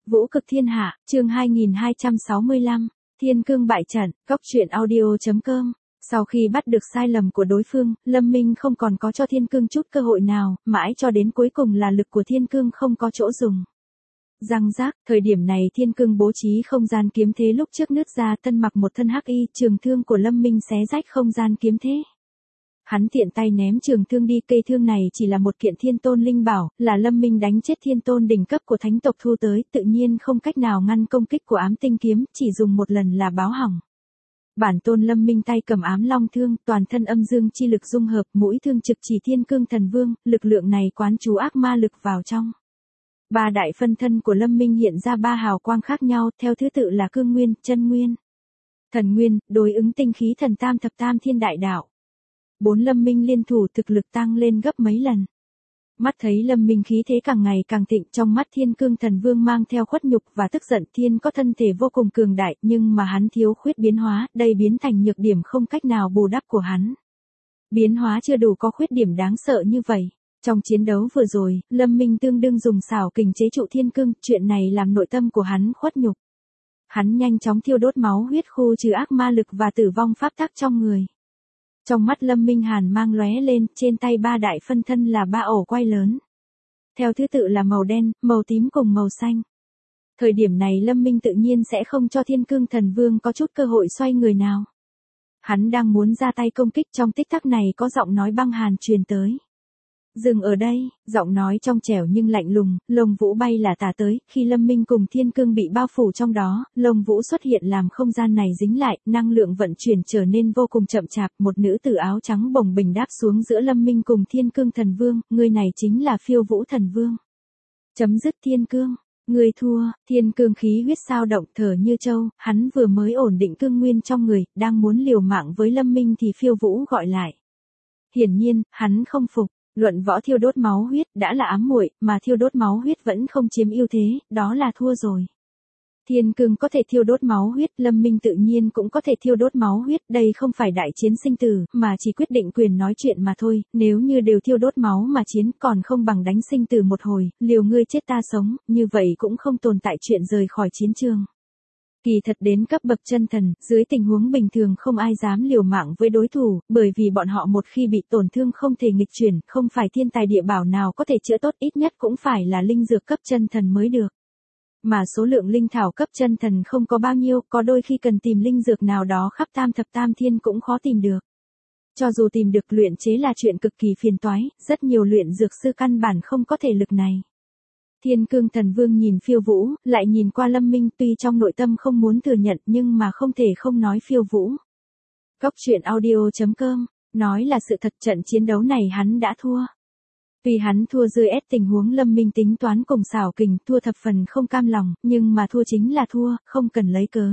Vũ cực thiên hạ, chương 2265, Thiên cương bại trận, góc truyện audio.com. Sau khi bắt được sai lầm của đối phương, Lâm Minh không còn có cho Thiên cương chút cơ hội nào, mãi cho đến cuối cùng là lực của Thiên cương không có chỗ dùng. Răng rác, thời điểm này Thiên cương bố trí không gian kiếm thế lúc trước nứt ra, tân mặc một thân hắc y, trường thương của Lâm Minh xé rách không gian kiếm thế. Hắn tiện tay ném trường thương đi, cây thương này chỉ là một kiện thiên tôn linh bảo, là Lâm Minh đánh chết thiên tôn đỉnh cấp của thánh tộc thu tới, tự nhiên không cách nào ngăn công kích của ám tinh kiếm, chỉ dùng một lần là báo hỏng. Bản tôn Lâm Minh tay cầm ám long thương, toàn thân âm dương chi lực dung hợp, mũi thương trực chỉ Thiên cương thần vương, lực lượng này quán chú ác ma lực vào trong. Ba đại phân thân của Lâm Minh hiện ra ba hào quang khác nhau, theo thứ tự là cương nguyên, chân nguyên, thần nguyên, đối ứng tinh khí thần tam thập tam thiên đại đạo. Bốn Lâm Minh liên thủ thực lực tăng lên gấp mấy lần. Mắt thấy Lâm Minh khí thế càng ngày càng thịnh, trong mắt Thiên cương thần vương mang theo khuất nhục và tức giận. Thiên có thân thể vô cùng cường đại, nhưng mà hắn thiếu khuyết biến hóa, đây biến thành nhược điểm không cách nào bù đắp của hắn. Biến hóa chưa đủ có khuyết điểm đáng sợ như vậy. Trong chiến đấu vừa rồi, Lâm Minh tương đương dùng xảo kình chế trụ Thiên cương, chuyện này làm nội tâm của hắn khuất nhục. Hắn nhanh chóng thiêu đốt máu huyết khu trừ ác ma lực và tử vong pháp tắc trong người. Trong mắt Lâm Minh hàn mang lóe lên, trên tay ba đại phân thân là ba ổ quay lớn. Theo thứ tự là màu đen, màu tím cùng màu xanh. Thời điểm này Lâm Minh tự nhiên sẽ không cho Thiên cương thần vương có chút cơ hội xoay người nào. Hắn đang muốn ra tay công kích, trong tích tắc này có giọng nói băng hàn truyền tới. Dừng ở đây, giọng nói trong trẻo nhưng lạnh lùng, lông vũ bay là tả tới, khi Lâm Minh cùng Thiên cương bị bao phủ trong đó, lông vũ xuất hiện làm không gian này dính lại, năng lượng vận chuyển trở nên vô cùng chậm chạp, một nữ tử áo trắng bồng bềnh đáp xuống giữa Lâm Minh cùng Thiên cương thần vương, người này chính là Phiêu Vũ thần vương. Chấm dứt Thiên cương, người thua. Thiên cương khí huyết sao động, thở như trâu, hắn vừa mới ổn định cương nguyên trong người, đang muốn liều mạng với Lâm Minh thì Phiêu Vũ gọi lại. Hiển nhiên, hắn không phục. Luận võ thiêu đốt máu huyết đã là ám muội, mà thiêu đốt máu huyết vẫn không chiếm ưu thế, đó là thua rồi. Thiên cương có thể thiêu đốt máu huyết, Lâm Minh tự nhiên cũng có thể thiêu đốt máu huyết, đây không phải đại chiến sinh tử, mà chỉ quyết định quyền nói chuyện mà thôi, nếu như đều thiêu đốt máu mà chiến còn không bằng đánh sinh tử một hồi, liều ngươi chết ta sống, như vậy cũng không tồn tại chuyện rời khỏi chiến trường. Kỳ thật đến cấp bậc chân thần, dưới tình huống bình thường không ai dám liều mạng với đối thủ, bởi vì bọn họ một khi bị tổn thương không thể nghịch chuyển, không phải thiên tài địa bảo nào có thể chữa tốt, ít nhất cũng phải là linh dược cấp chân thần mới được. Mà số lượng linh thảo cấp chân thần không có bao nhiêu, có đôi khi cần tìm linh dược nào đó khắp tam thập tam thiên cũng khó tìm được. Cho dù tìm được luyện chế là chuyện cực kỳ phiền toái, rất nhiều luyện dược sư căn bản không có thể lực này. Thiên cương thần vương nhìn Phiêu Vũ, lại nhìn qua Lâm Minh, tuy trong nội tâm không muốn thừa nhận nhưng mà không thể không nói Phiêu Vũ. Góc truyện audio.com, nói là sự thật, trận chiến đấu này hắn đã thua. Vì hắn thua dưới ép tình huống Lâm Minh tính toán cùng xảo kình, thua thập phần không cam lòng, nhưng mà thua chính là thua, không cần lấy cớ.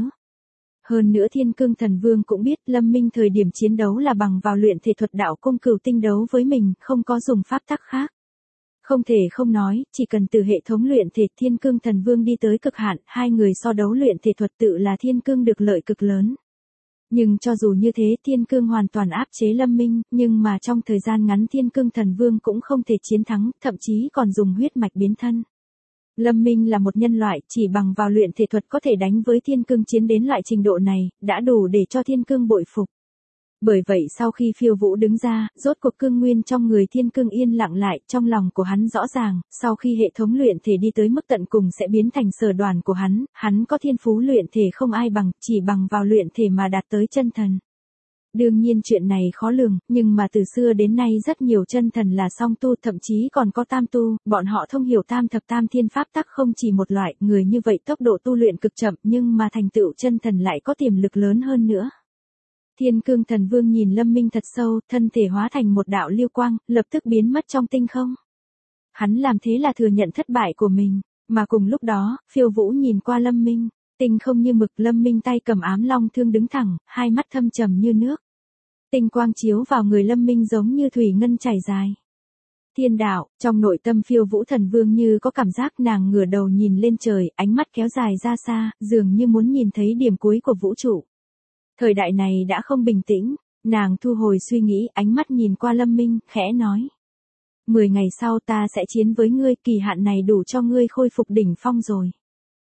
Hơn nữa Thiên cương thần vương cũng biết Lâm Minh thời điểm chiến đấu là bằng vào luyện thể thuật đạo cung cửu tinh đấu với mình, không có dùng pháp tắc khác. Không thể không nói, chỉ cần từ hệ thống luyện thể Thiên cương thần vương đi tới cực hạn, hai người so đấu luyện thể thuật tự là Thiên cương được lợi cực lớn. Nhưng cho dù như thế Thiên cương hoàn toàn áp chế Lâm Minh, nhưng mà trong thời gian ngắn Thiên cương thần vương cũng không thể chiến thắng, thậm chí còn dùng huyết mạch biến thân. Lâm Minh là một nhân loại, chỉ bằng vào luyện thể thuật có thể đánh với Thiên cương chiến đến loại trình độ này, đã đủ để cho Thiên cương bội phục. Bởi vậy sau khi Phiêu Vũ đứng ra, rốt cuộc cương nguyên trong người Thiên cương yên lặng lại, trong lòng của hắn rõ ràng, sau khi hệ thống luyện thể đi tới mức tận cùng sẽ biến thành sở đoàn của hắn có thiên phú luyện thể không ai bằng, chỉ bằng vào luyện thể mà đạt tới chân thần. Đương nhiên chuyện này khó lường, nhưng mà từ xưa đến nay rất nhiều chân thần là song tu, thậm chí còn có tam tu, bọn họ thông hiểu tam thập tam thiên pháp tắc không chỉ một loại, người như vậy tốc độ tu luyện cực chậm nhưng mà thành tựu chân thần lại có tiềm lực lớn hơn nữa. Thiên cương thần vương nhìn Lâm Minh thật sâu, thân thể hóa thành một đạo lưu quang, lập tức biến mất trong tinh không. Hắn làm thế là thừa nhận thất bại của mình, mà cùng lúc đó, Phiêu Vũ nhìn qua Lâm Minh, tinh không như mực, Lâm Minh tay cầm ám long thương đứng thẳng, hai mắt thâm trầm như nước. Tinh quang chiếu vào người Lâm Minh giống như thủy ngân chảy dài. Thiên đạo, trong nội tâm Phiêu Vũ thần vương như có cảm giác, nàng ngửa đầu nhìn lên trời, ánh mắt kéo dài ra xa, dường như muốn nhìn thấy điểm cuối của vũ trụ. Thời đại này đã không bình tĩnh, nàng thu hồi suy nghĩ, ánh mắt nhìn qua Lâm Minh, khẽ nói. 10 ngày sau ta sẽ chiến với ngươi, kỳ hạn này đủ cho ngươi khôi phục đỉnh phong rồi.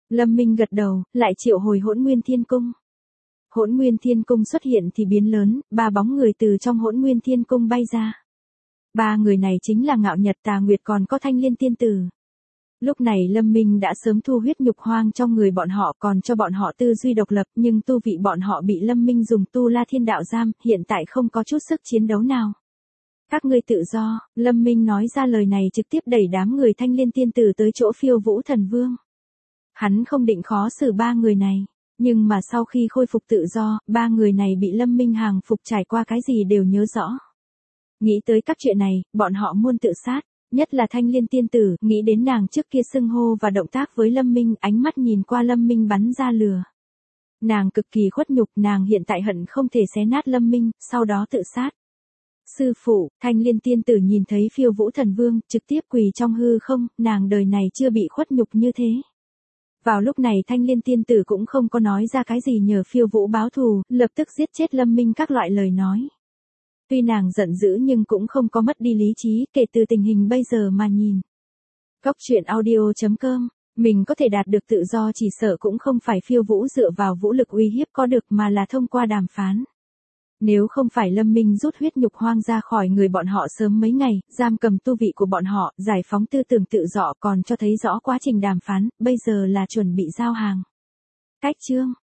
Lâm Minh gật đầu, lại triệu hồi Hỗn Nguyên Thiên Cung. Hỗn Nguyên Thiên Cung xuất hiện thì biến lớn, 3 bóng người từ trong Hỗn Nguyên Thiên Cung bay ra. 3 người này chính là Ngạo Nhật, Tà Nguyệt còn có Thanh Liên Tiên Tử. Lúc này Lâm Minh đã sớm thu huyết nhục hoang trong người bọn họ, còn cho bọn họ tư duy độc lập, nhưng tu vị bọn họ bị Lâm Minh dùng Tu La Thiên Đạo giam, hiện tại không có chút sức chiến đấu nào. Các ngươi tự do, Lâm Minh nói ra lời này trực tiếp đẩy đám người Thanh Liên Tiên Tử tới chỗ Phiêu Vũ Thần Vương. Hắn không định khó xử 3 người này, nhưng mà sau khi khôi phục tự do, 3 người này bị Lâm Minh hàng phục, trải qua cái gì đều nhớ rõ. Nghĩ tới các chuyện này, bọn họ muốn tự sát, nhất là Thanh Liên Tiên Tử, nghĩ đến nàng trước kia xưng hô và động tác với Lâm Minh, ánh mắt nhìn qua Lâm Minh bắn ra lửa. Nàng cực kỳ khuất nhục, nàng hiện tại hận không thể xé nát Lâm Minh, sau đó tự sát. Sư phụ, Thanh Liên Tiên Tử nhìn thấy Phiêu Vũ Thần Vương, trực tiếp quỳ trong hư không, nàng đời này chưa bị khuất nhục như thế. Vào lúc này Thanh Liên Tiên Tử cũng không có nói ra cái gì nhờ Phiêu Vũ báo thù, lập tức giết chết Lâm Minh các loại lời nói. Tuy nàng giận dữ nhưng cũng không có mất đi lý trí, kể từ tình hình bây giờ mà nhìn. Góc truyện audio.com, mình có thể đạt được tự do chỉ sợ cũng không phải Phiêu Vũ dựa vào vũ lực uy hiếp có được mà là thông qua đàm phán. Nếu không phải Lâm Minh rút huyết nhục hoang ra khỏi người bọn họ sớm mấy ngày, giam cầm tu vị của bọn họ, giải phóng tư tưởng tự do, còn cho thấy rõ quá trình đàm phán, bây giờ là chuẩn bị giao hàng. Cách chương